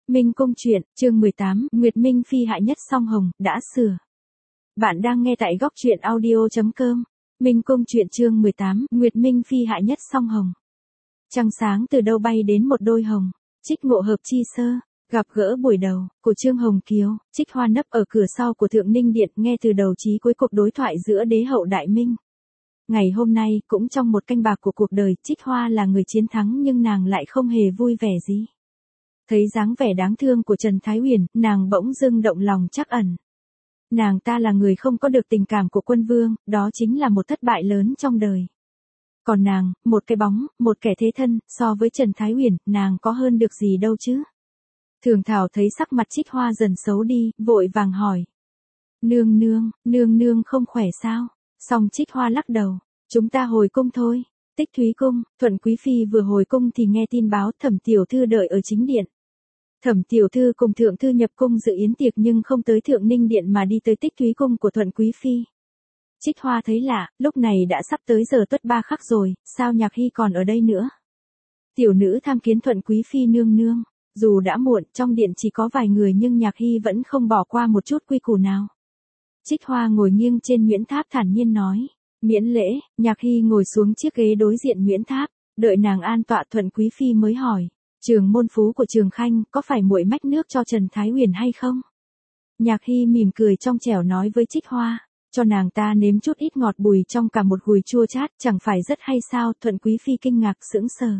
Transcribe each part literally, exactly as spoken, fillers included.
Minh Cung truyện, chương mười tám, Nguyệt Minh Phi hại nhất song hồng, đã sửa. Bạn đang nghe tại góc truyện audio chấm com. Minh Cung truyện chương mười tám, Nguyệt Minh Phi hại nhất song hồng. Trăng sáng từ đâu bay đến một đôi hồng, Trích Ngộ hợp chi sơ, gặp gỡ buổi đầu, của Trương Hồng Kiều, Trích Hoa nấp ở cửa sau của Thượng Ninh Điện nghe từ đầu chí cuối cuộc đối thoại giữa đế hậu Đại Minh. Ngày hôm nay, cũng trong một canh bạc của cuộc đời, Trích Hoa là người chiến thắng nhưng nàng lại không hề vui vẻ gì. Thấy dáng vẻ đáng thương của Trần Thái Huyền, nàng bỗng dưng động lòng trắc ẩn. Nàng ta là người không có được tình cảm của quân vương, đó chính là một thất bại lớn trong đời. Còn nàng, một cái bóng, một kẻ thế thân, so với Trần Thái Huyền, nàng có hơn được gì đâu chứ. Thường Thảo thấy sắc mặt Trích Hoa dần xấu đi, vội vàng hỏi. Nương nương, nương nương không khỏe sao? Xong Trích Hoa lắc đầu, chúng ta hồi cung thôi. Tích Thúy Cung, Thuận Quý Phi vừa hồi cung thì nghe tin báo Thẩm tiểu thư đợi ở chính điện. Thẩm tiểu thư cùng thượng thư nhập cung dự yến tiệc nhưng không tới Thượng Ninh Điện mà đi tới Tích Thúy Cung của Thuận Quý Phi. Trích Hoa thấy lạ, lúc này đã sắp tới giờ tuất ba khắc rồi, sao Nhạc Hy còn ở đây nữa? Tiểu nữ tham kiến Thuận Quý Phi nương nương, dù đã muộn, trong điện chỉ có vài người nhưng Nhạc Hy vẫn không bỏ qua một chút quy củ nào. Trích Hoa ngồi nghiêng trên Nguyễn Tháp thản nhiên nói. Miễn lễ, Nhạc Hy ngồi xuống chiếc ghế đối diện Nguyễn Tháp, đợi nàng an tọa Thuận Quý Phi mới hỏi. Trường môn phú của Trường Khanh, có phải muội mách nước cho Trần Thái Huyền hay không? Nhạc Hy mỉm cười trong trẻo nói với Trích Hoa, cho nàng ta nếm chút ít ngọt bùi trong cả một gùi chua chát, chẳng phải rất hay sao? Thuận Quý Phi kinh ngạc sững sờ.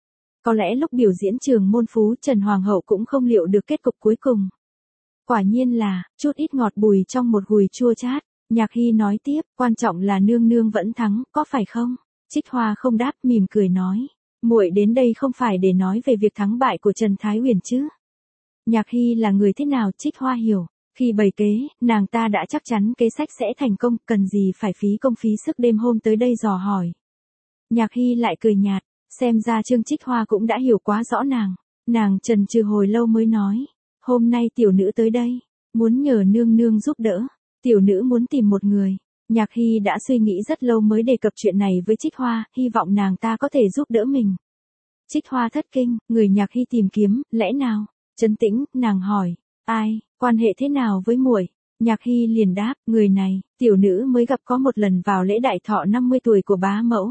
Có lẽ lúc biểu diễn Trường môn phú Trần Hoàng hậu cũng không liệu được kết cục cuối cùng. Quả nhiên là, chút ít ngọt bùi trong một gùi chua chát. Nhạc Hy nói tiếp, quan trọng là nương nương vẫn thắng, có phải không? Trích Hoa không đáp, mỉm cười nói. Muội đến đây không phải để nói về việc thắng bại của Trần Thái Huyền chứ. Nhạc Hy là người thế nào? Trích Hoa hiểu, khi bày kế, nàng ta đã chắc chắn kế sách sẽ thành công, cần gì phải phí công phí sức đêm hôm tới đây dò hỏi. Nhạc Hy lại cười nhạt, xem ra Trương Trích Hoa cũng đã hiểu quá rõ nàng. Nàng chần chừ hồi lâu mới nói, hôm nay tiểu nữ tới đây, muốn nhờ nương nương giúp đỡ. Tiểu nữ muốn tìm một người. Nhạc Hy đã suy nghĩ rất lâu mới đề cập chuyện này với Trích Hoa, hy vọng nàng ta có thể giúp đỡ mình. Trích Hoa thất kinh, người Nhạc Hy tìm kiếm, lẽ nào? Trấn tĩnh, nàng hỏi, ai, quan hệ thế nào với muội? Nhạc Hy liền đáp, người này, tiểu nữ mới gặp có một lần vào lễ đại thọ năm mươi tuổi của bá mẫu.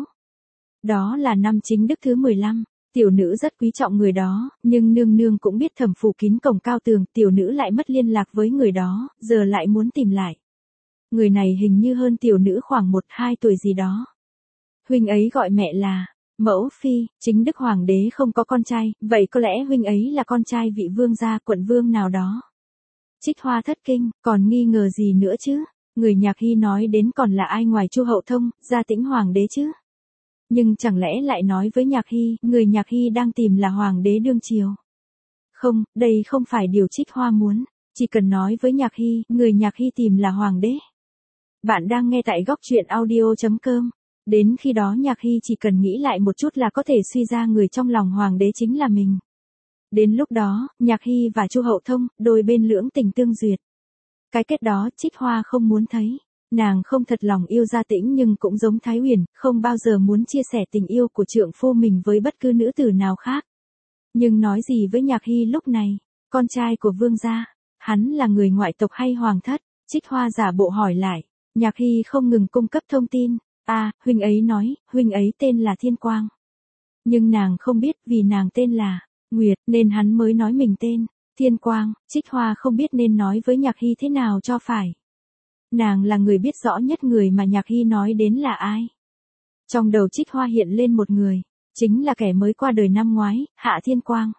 Đó là năm Chính Đức thứ mười lăm. Tiểu nữ rất quý trọng người đó, nhưng nương nương cũng biết Thẩm phủ kín cổng cao tường, tiểu nữ lại mất liên lạc với người đó, giờ lại muốn tìm lại. Người này hình như hơn tiểu nữ khoảng một hai tuổi gì đó. Huynh ấy gọi mẹ là Mẫu Phi. Chính Đức Hoàng đế không có con trai, vậy có lẽ huynh ấy là con trai vị vương gia quận vương nào đó. Trích Hoa thất kinh, còn nghi ngờ gì nữa chứ? Người Nhạc Hy nói đến còn là ai ngoài Chu Hậu Thông, Gia Tĩnh Hoàng đế chứ? Nhưng chẳng lẽ lại nói với Nhạc Hy, người Nhạc Hy đang tìm là Hoàng đế đương triều? Không, đây không phải điều Trích Hoa muốn, chỉ cần nói với Nhạc Hy, người Nhạc Hy tìm là Hoàng đế. Bạn đang nghe tại góc truyện audio chấm com. Đến khi đó Nhạc Hy chỉ cần nghĩ lại một chút là có thể suy ra người trong lòng Hoàng đế chính là mình. Đến lúc đó, Nhạc Hy và Chu Hậu Thông, đôi bên lưỡng tình tương duyệt. Cái kết đó Trích Hoa không muốn thấy. Nàng không thật lòng yêu Gia Tĩnh nhưng cũng giống Thái Huyền, không bao giờ muốn chia sẻ tình yêu của trượng phu mình với bất cứ nữ tử nào khác. Nhưng nói gì với Nhạc Hy lúc này? Con trai của vương gia, hắn là người ngoại tộc hay hoàng thất? Trích Hoa giả bộ hỏi lại. Nhạc Hy không ngừng cung cấp thông tin. À, huynh ấy nói, huynh ấy tên là Thiên Quang. Nhưng nàng không biết vì nàng tên là Nguyệt nên hắn mới nói mình tên Thiên Quang. Trích Hoa không biết nên nói với Nhạc Hy thế nào cho phải. Nàng là người biết rõ nhất người mà Nhạc Hy nói đến là ai. Trong đầu Trích Hoa hiện lên một người, chính là kẻ mới qua đời năm ngoái, Hạ Thiên Quang.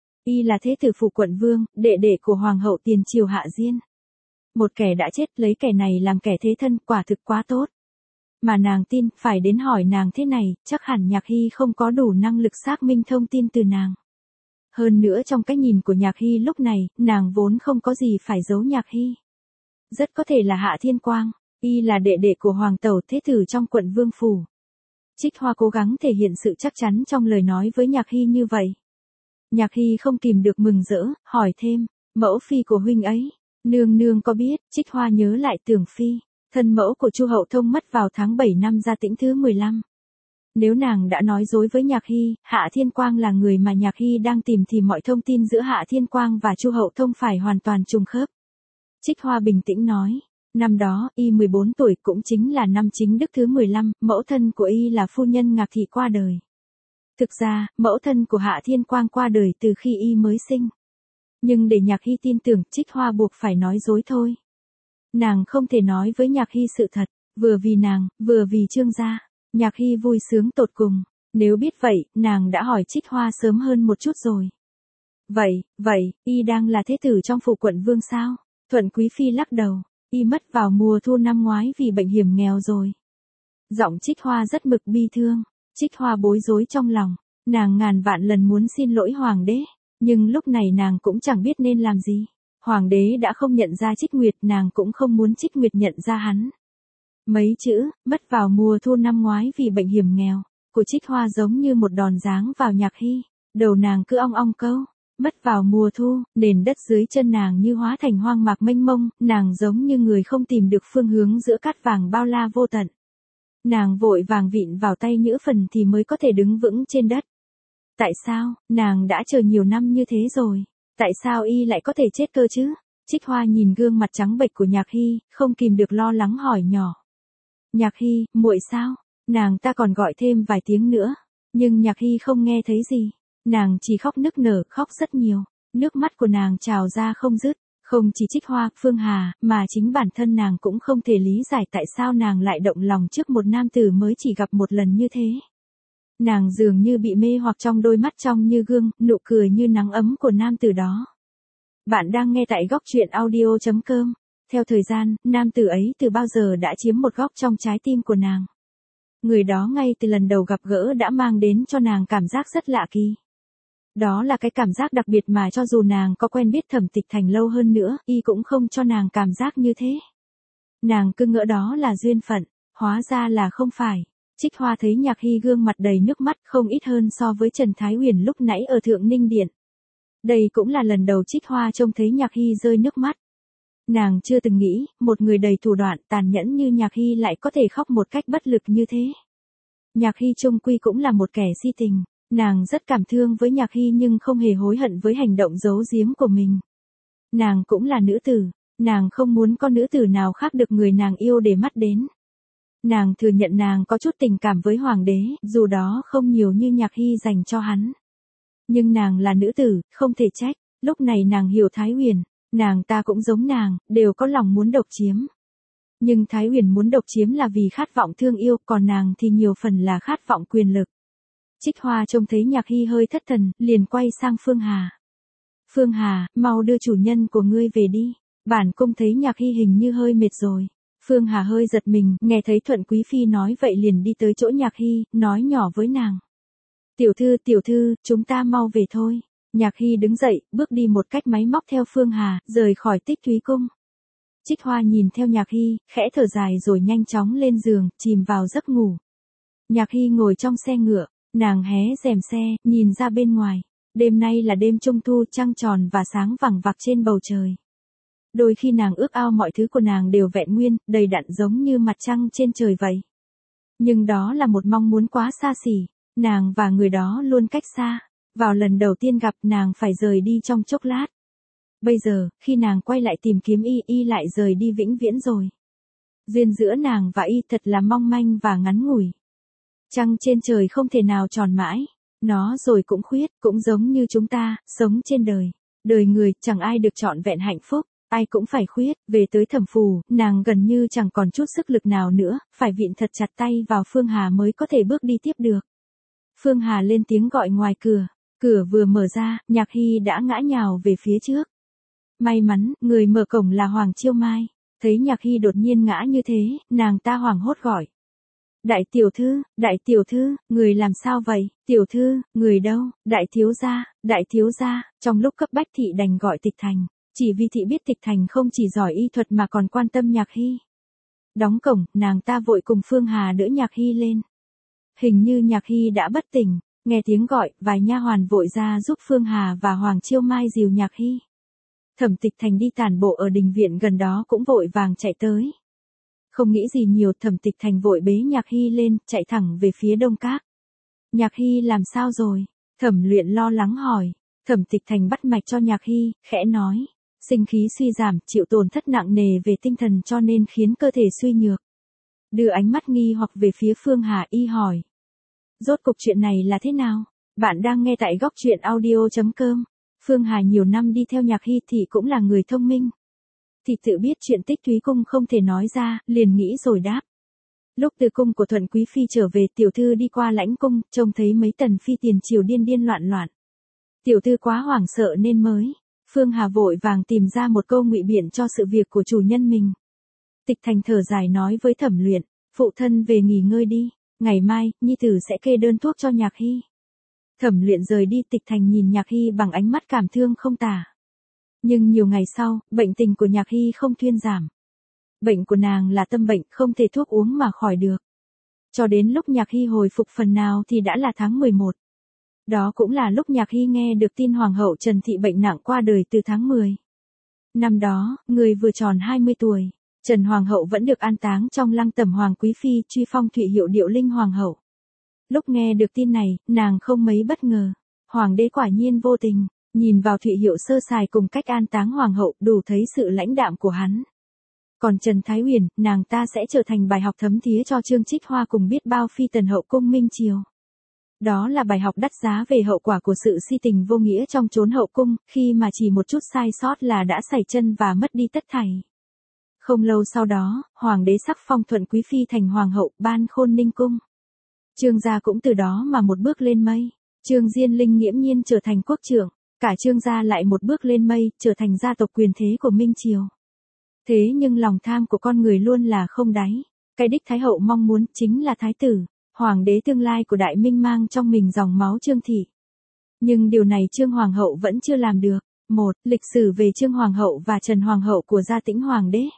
Y là thế tử phủ quận vương, đệ đệ của Hoàng hậu tiền triều Hạ Diên. Một kẻ đã chết lấy kẻ này làm kẻ thế thân, quả thực quá tốt. Mà nàng tin, phải đến hỏi nàng thế này, chắc hẳn Nhạc Hy không có đủ năng lực xác minh thông tin từ nàng. Hơn nữa trong cái nhìn của Nhạc Hy lúc này, nàng vốn không có gì phải giấu Nhạc Hy. Rất có thể là Hạ Thiên Quang, y là đệ đệ của Hoàng tẩu thế tử trong quận vương phủ. Trích Hoa cố gắng thể hiện sự chắc chắn trong lời nói với Nhạc Hy như vậy. Nhạc Hy không kìm được mừng rỡ, hỏi thêm, mẫu phi của huynh ấy, nương nương có biết? Trích Hoa nhớ lại Tưởng Phi, thân mẫu của Chu Hậu Thông mất vào tháng bảy năm Gia Tĩnh thứ mười lăm. Nếu nàng đã nói dối với Nhạc Hy, Hạ Thiên Quang là người mà Nhạc Hy đang tìm thì mọi thông tin giữa Hạ Thiên Quang và Chu Hậu Thông phải hoàn toàn trùng khớp. Trích Hoa bình tĩnh nói, năm đó, y mười bốn tuổi cũng chính là năm chính đức thứ mười lăm, mẫu thân của y là phu nhân Ngạc Thị qua đời. Thực ra, mẫu thân của Hạ Thiên Quang qua đời từ khi y mới sinh. Nhưng để Nhạc Hy tin tưởng, Trích Hoa buộc phải nói dối thôi. Nàng không thể nói với Nhạc Hy sự thật, vừa vì nàng, vừa vì Trương gia. Nhạc Hy vui sướng tột cùng, nếu biết vậy, nàng đã hỏi Trích Hoa sớm hơn một chút rồi. Vậy, vậy, y đang là thế tử trong phủ quận vương sao? Thuận Quý Phi lắc đầu, y mất vào mùa thu năm ngoái vì bệnh hiểm nghèo rồi. Giọng Trích Hoa rất mực bi thương, Trích Hoa bối rối trong lòng, nàng ngàn vạn lần muốn xin lỗi hoàng đế, nhưng lúc này nàng cũng chẳng biết nên làm gì. Hoàng đế đã không nhận ra Trích Nguyệt, nàng cũng không muốn Trích Nguyệt nhận ra hắn. Mấy chữ, mất vào mùa thu năm ngoái vì bệnh hiểm nghèo, của Trích Hoa giống như một đòn giáng vào Nhạc Hy, đầu nàng cứ ong ong câu, mất vào mùa thu, nền đất dưới chân nàng như hóa thành hoang mạc mênh mông, nàng giống như người không tìm được phương hướng giữa cát vàng bao la vô tận. Nàng vội vàng vịn vào tay Nhữ Phần thì mới có thể đứng vững trên đất. Tại sao, nàng đã chờ nhiều năm như thế rồi, tại sao y lại có thể chết cơ chứ? Trích Hoa nhìn gương mặt trắng bệch của Nhạc Hy, không kìm được lo lắng hỏi nhỏ. Nhạc Hy, muội sao? Nàng ta còn gọi thêm vài tiếng nữa, nhưng Nhạc Hy không nghe thấy gì. Nàng chỉ khóc nức nở, khóc rất nhiều, nước mắt của nàng trào ra không dứt. Không chỉ Trích Hoa, Phương Hà, mà chính bản thân nàng cũng không thể lý giải tại sao nàng lại động lòng trước một nam tử mới chỉ gặp một lần như thế. Nàng dường như bị mê hoặc trong đôi mắt trong như gương, nụ cười như nắng ấm của nam tử đó. Bạn đang nghe tại góc truyện audio chấm com. Theo thời gian, nam tử ấy từ bao giờ đã chiếm một góc trong trái tim của nàng. Người đó ngay từ lần đầu gặp gỡ đã mang đến cho nàng cảm giác rất lạ kỳ. Đó là cái cảm giác đặc biệt mà cho dù nàng có quen biết Thẩm Tịch Thành lâu hơn nữa, y cũng không cho nàng cảm giác như thế. Nàng cứ ngỡ đó là duyên phận, hóa ra là không phải. Trích Hoa thấy Nhạc Hy gương mặt đầy nước mắt không ít hơn so với Trần Thái Huyền lúc nãy ở Thượng Ninh Điện. Đây cũng là lần đầu Trích Hoa trông thấy Nhạc Hy rơi nước mắt. Nàng chưa từng nghĩ, một người đầy thủ đoạn tàn nhẫn như Nhạc Hy lại có thể khóc một cách bất lực như thế. Nhạc Hy chung quy cũng là một kẻ si tình, nàng rất cảm thương với Nhạc Hy nhưng không hề hối hận với hành động giấu giếm của mình. Nàng cũng là nữ tử, nàng không muốn có nữ tử nào khác được người nàng yêu để mắt đến. Nàng thừa nhận nàng có chút tình cảm với hoàng đế, dù đó không nhiều như Nhạc Hy dành cho hắn. Nhưng nàng là nữ tử, không thể trách, lúc này nàng hiểu Thái Huyền, nàng ta cũng giống nàng, đều có lòng muốn độc chiếm. Nhưng Thái Huyền muốn độc chiếm là vì khát vọng thương yêu, còn nàng thì nhiều phần là khát vọng quyền lực. Trích Hoa trông thấy Nhạc Hy hơi thất thần, liền quay sang Phương Hà. Phương Hà, mau đưa chủ nhân của ngươi về đi, bản cung thấy Nhạc Hy hình như hơi mệt rồi. Phương Hà hơi giật mình, nghe thấy Thuận Quý Phi nói vậy liền đi tới chỗ Nhạc Hy, nói nhỏ với nàng. Tiểu thư, tiểu thư, chúng ta mau về thôi. Nhạc Hy đứng dậy, bước đi một cách máy móc theo Phương Hà, rời khỏi Tích Thúy Cung. Trích Hoa nhìn theo Nhạc Hy, khẽ thở dài rồi nhanh chóng lên giường, chìm vào giấc ngủ. Nhạc Hy ngồi trong xe ngựa, nàng hé rèm xe, nhìn ra bên ngoài. Đêm nay là đêm trung thu, trăng tròn và sáng vằng vặc trên bầu trời. Đôi khi nàng ước ao mọi thứ của nàng đều vẹn nguyên, đầy đặn giống như mặt trăng trên trời vậy. Nhưng đó là một mong muốn quá xa xỉ, nàng và người đó luôn cách xa. Vào lần đầu tiên gặp nàng phải rời đi trong chốc lát. Bây giờ, khi nàng quay lại tìm kiếm y, y lại rời đi vĩnh viễn rồi. Duyên giữa nàng và y thật là mong manh và ngắn ngủi. Trăng trên trời không thể nào tròn mãi. Nó rồi cũng khuyết, cũng giống như chúng ta, sống trên đời. Đời người, chẳng ai được trọn vẹn hạnh phúc, ai cũng phải khuyết. Về tới Thẩm Phù, nàng gần như chẳng còn chút sức lực nào nữa, phải vịn thật chặt tay vào Phương Hà mới có thể bước đi tiếp được. Phương Hà lên tiếng gọi ngoài cửa. Cửa vừa mở ra, Nhạc Hy đã ngã nhào về phía trước. May mắn, người mở cổng là Hoàng Chiêu Mai. Thấy Nhạc Hy đột nhiên ngã như thế, nàng ta hoảng hốt gọi. Đại tiểu thư, đại tiểu thư, người làm sao vậy? Tiểu thư, người đâu? Đại thiếu gia, đại thiếu gia. Trong lúc cấp bách thị đành gọi Tịch Thành. Chỉ vì thị biết Tịch Thành không chỉ giỏi y thuật mà còn quan tâm Nhạc Hy. Đóng cổng, nàng ta vội cùng Phương Hà đỡ Nhạc Hy lên. Hình như Nhạc Hy đã bất tỉnh. Nghe tiếng gọi, vài nha hoàn vội ra giúp Phương Hà và Hoàng Chiêu Mai dìu Nhạc Hy. Thẩm Tịch Thành đi tản bộ ở đình viện gần đó cũng vội vàng chạy tới. Không nghĩ gì nhiều, Thẩm Tịch Thành vội bế Nhạc Hy lên, chạy thẳng về phía Đông Các. Nhạc Hy làm sao rồi? Thẩm Luyện lo lắng hỏi. Thẩm Tịch Thành bắt mạch cho Nhạc Hy, khẽ nói. Sinh khí suy giảm, chịu tổn thất nặng nề về tinh thần cho nên khiến cơ thể suy nhược. Đưa ánh mắt nghi hoặc về phía Phương Hà Y hỏi. Rốt cục chuyện này là thế nào? Bạn đang nghe tại góc truyện audio.com. Phương Hà nhiều năm đi theo Nhạc Hy thì cũng là người thông minh. Thì tự biết chuyện Tích Thúy Cung không thể nói ra, liền nghĩ rồi đáp. Lúc từ cung của Thuận Quý Phi trở về, tiểu thư đi qua lãnh cung, trông thấy mấy tần phi tiền triều điên điên loạn loạn. Tiểu thư quá hoảng sợ nên mới. Phương Hà vội vàng tìm ra một câu ngụy biện cho sự việc của chủ nhân mình. Tịch Thành thở dài nói với Thẩm Luyện, phụ thân về nghỉ ngơi đi, ngày mai, nhi tử sẽ kê đơn thuốc cho Nhạc Hy. Thẩm Luyện rời đi, Tịch Thành nhìn Nhạc Hy bằng ánh mắt cảm thương không tả. Nhưng nhiều ngày sau, bệnh tình của Nhạc Hy không thuyên giảm. Bệnh của nàng là tâm bệnh, không thể thuốc uống mà khỏi được. Cho đến lúc Nhạc Hy hồi phục phần nào thì đã là tháng mười một. Đó cũng là lúc Nhạc Hy nghe được tin Hoàng hậu Trần Thị bệnh nặng qua đời từ tháng mười. Năm đó, người vừa tròn hai mươi tuổi, Trần Hoàng hậu vẫn được an táng trong lăng tẩm Hoàng Quý Phi, truy phong Thụy Hiệu Điệu Linh Hoàng hậu. Lúc nghe được tin này, nàng không mấy bất ngờ. Hoàng đế quả nhiên vô tình, nhìn vào Thụy Hiệu sơ sài cùng cách an táng Hoàng hậu, đủ thấy sự lãnh đạm của hắn. Còn Trần Thái Huyền, nàng ta sẽ trở thành bài học thấm thía cho Trương Trích Hoa cùng biết bao phi tần hậu cung minh triều. Đó là bài học đắt giá về hậu quả của sự si tình vô nghĩa trong chốn hậu cung, khi mà chỉ một chút sai sót là đã sẩy chân và mất đi tất thảy. Không lâu sau đó, Hoàng đế sắc phong Thuận Quý Phi thành Hoàng hậu, ban Khôn Ninh cung. Trương gia cũng từ đó mà một bước lên mây. Trương Diên Linh nghiễm nhiên trở thành quốc trưởng, cả Trương gia lại một bước lên mây, trở thành gia tộc quyền thế của minh triều. Thế nhưng lòng tham của con người luôn là không đáy. Cái đích Thái hậu mong muốn chính là Thái tử, Hoàng đế tương lai của Đại Minh mang trong mình dòng máu Trương thị. Nhưng điều này Trương Hoàng hậu vẫn chưa làm được. Một, lịch sử về Trương Hoàng hậu và Trần Hoàng hậu của Gia Tĩnh Hoàng đế.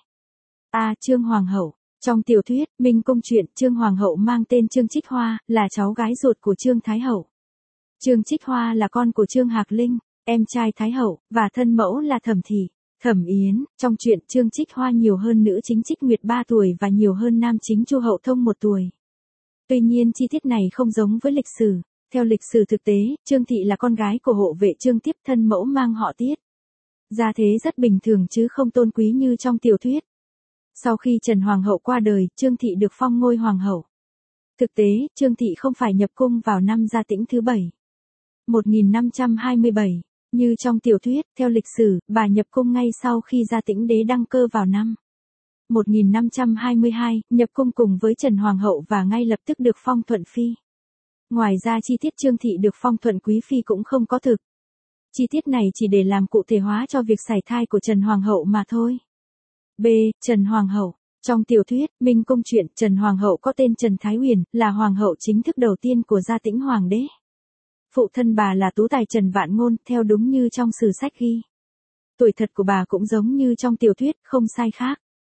A. Trương Hoàng hậu. Trong tiểu thuyết Minh Cung truyện, Trương Hoàng hậu mang tên Trương Trích Hoa, là cháu gái ruột của Trương Thái hậu. Trương Trích Hoa là con của Trương Hạc Linh, em trai Thái hậu, và thân mẫu là Thẩm Thị, Thẩm Yến. Trong truyện, Trương Trích Hoa nhiều hơn nữ chính Trích Nguyệt ba tuổi và nhiều hơn nam chính Chu Hậu Thông một tuổi. Tuy nhiên chi tiết này không giống với lịch sử. Theo lịch sử thực tế, Trương Thị là con gái của hộ vệ Trương Tiếp, thân mẫu mang họ Tiết. Gia thế rất bình thường chứ không tôn quý như trong tiểu thuyết. Sau khi Trần Hoàng hậu qua đời, Trương Thị được phong ngôi Hoàng hậu. Thực tế, Trương Thị không phải nhập cung vào năm Gia Tĩnh thứ bảy. một nghìn năm trăm hai mươi bảy. Như trong tiểu thuyết, theo lịch sử, bà nhập cung ngay sau khi Gia Tĩnh đế đăng cơ vào năm một nghìn năm trăm hai mươi hai, nhập cung cùng với Trần Hoàng hậu và ngay lập tức được phong Thuận Phi. Ngoài ra chi tiết Trương Thị được phong Thuận Quý Phi cũng không có thực. Chi tiết này chỉ để làm cụ thể hóa cho việc sảy thai của Trần Hoàng hậu mà thôi. B. Trần Hoàng hậu. Trong tiểu thuyết Minh Cung truyện, Trần Hoàng hậu có tên Trần Thái Huyền, là hoàng hậu chính thức đầu tiên của Gia Tĩnh Hoàng đế. Phụ thân bà là tú tài Trần Vạn Ngôn, theo đúng như trong sử sách ghi. Tuổi thật của bà cũng giống như trong tiểu thuyết, không sai khác.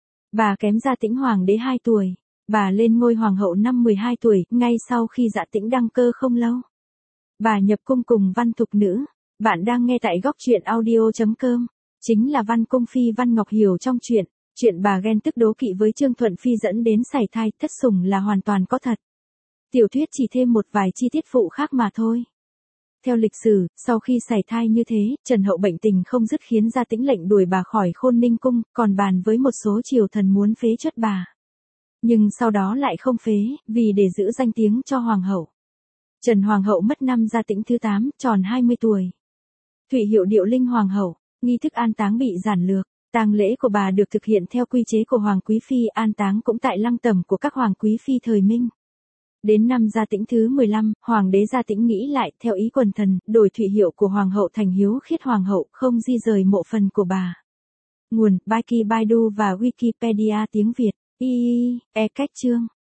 Bà kém Gia Tĩnh Hoàng đế hai tuổi. Bà lên ngôi hoàng hậu năm mười hai tuổi, ngay sau khi Gia Tĩnh đăng cơ không lâu. Bà nhập cung cùng Văn Thục Nữ. Bạn đang nghe tại góc truyện audio.com. Chính là Văn Cung Phi Văn Ngọc Hiểu trong truyện. Chuyện bà ghen tức đố kỵ với Trương Thuận Phi dẫn đến sảy thai thất sủng là hoàn toàn có thật. Tiểu thuyết chỉ thêm một vài chi tiết phụ khác mà thôi. Theo lịch sử, sau khi sảy thai như thế, Trần hậu bệnh tình không dứt khiến Gia Tĩnh lệnh đuổi bà khỏi Khôn Ninh cung, còn bàn với một số triều thần muốn phế truất bà. Nhưng sau đó lại không phế, vì để giữ danh tiếng cho hoàng hậu. Trần Hoàng hậu mất năm Gia Tĩnh thứ tám, tròn hai mươi tuổi. Thụy Hiệu Điệu Linh Hoàng hậu, nghi thức an táng bị giản lược. Tang lễ của bà được thực hiện theo quy chế của Hoàng Quý Phi, an táng cũng tại lăng tẩm của các Hoàng Quý Phi thời Minh. Đến năm Gia Tĩnh thứ mười lăm, Hoàng đế Gia Tĩnh nghĩ lại, theo ý quần thần, đổi Thụy Hiệu của Hoàng hậu thành Hiếu Khiết Hoàng hậu, không di rời mộ phần của bà. Nguồn: Baiki Baidu và Wikipedia tiếng Việt. I E cách chương.